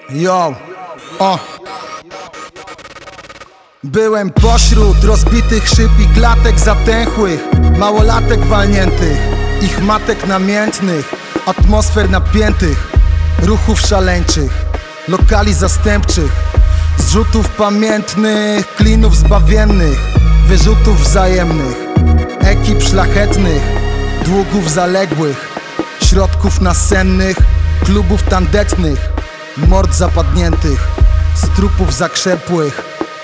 Yo, byłem pośród rozbitych szyb i klatek zatęchłych, małolatek walniętych, ich matek namiętnych, atmosfer napiętych, ruchów szaleńczych, lokali zastępczych, zrzutów pamiętnych, klinów zbawiennych, wyrzutów wzajemnych, ekip szlachetnych, długów zaległych, środków nasennych, klubów tandetnych, mord zapadniętych, z trupów zakrzepłych.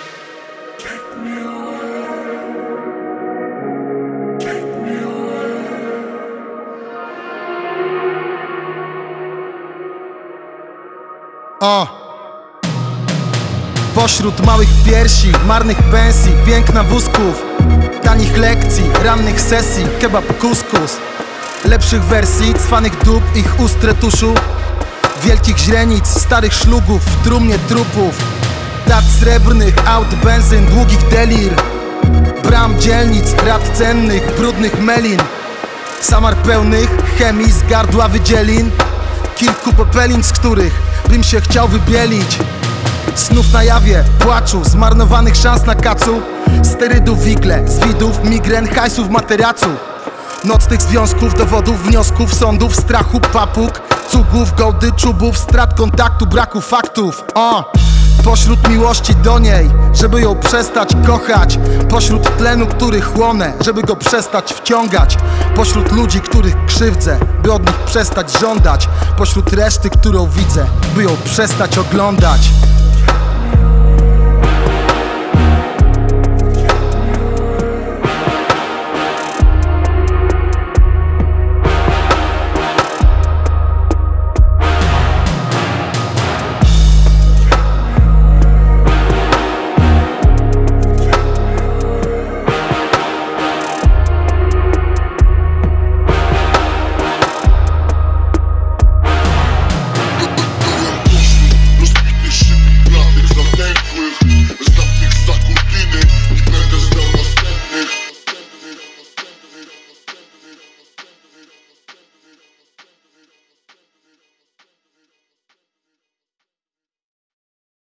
Pośród małych piersi, marnych pensji, piękna wózków, tanich lekcji, rannych sesji, kebab kuskus, lepszych wersji, cwanych dup, ich ust retuszu, wielkich źrenic, starych szlugów, w trumnie trupów, dat srebrnych, aut, benzyn, długich delir, bram dzielnic, rad cennych, brudnych melin, samar pełnych, chemii z gardła wydzielin, kilku popelin, z których bym się chciał wybielić. Snów na jawie, płaczu, zmarnowanych szans na kacu, sterydów w igle, zwidów, migren, hajsów, materacu, nocnych związków, dowodów, wniosków, sądów, strachu, papug, cugów, gołdy, czubów, strat kontaktu, braku faktów. Pośród miłości do niej, żeby ją przestać kochać, pośród tlenu, który chłonę, żeby go przestać wciągać, pośród ludzi, których krzywdzę, by od nich przestać żądać, pośród reszty, którą widzę, by ją przestać oglądać.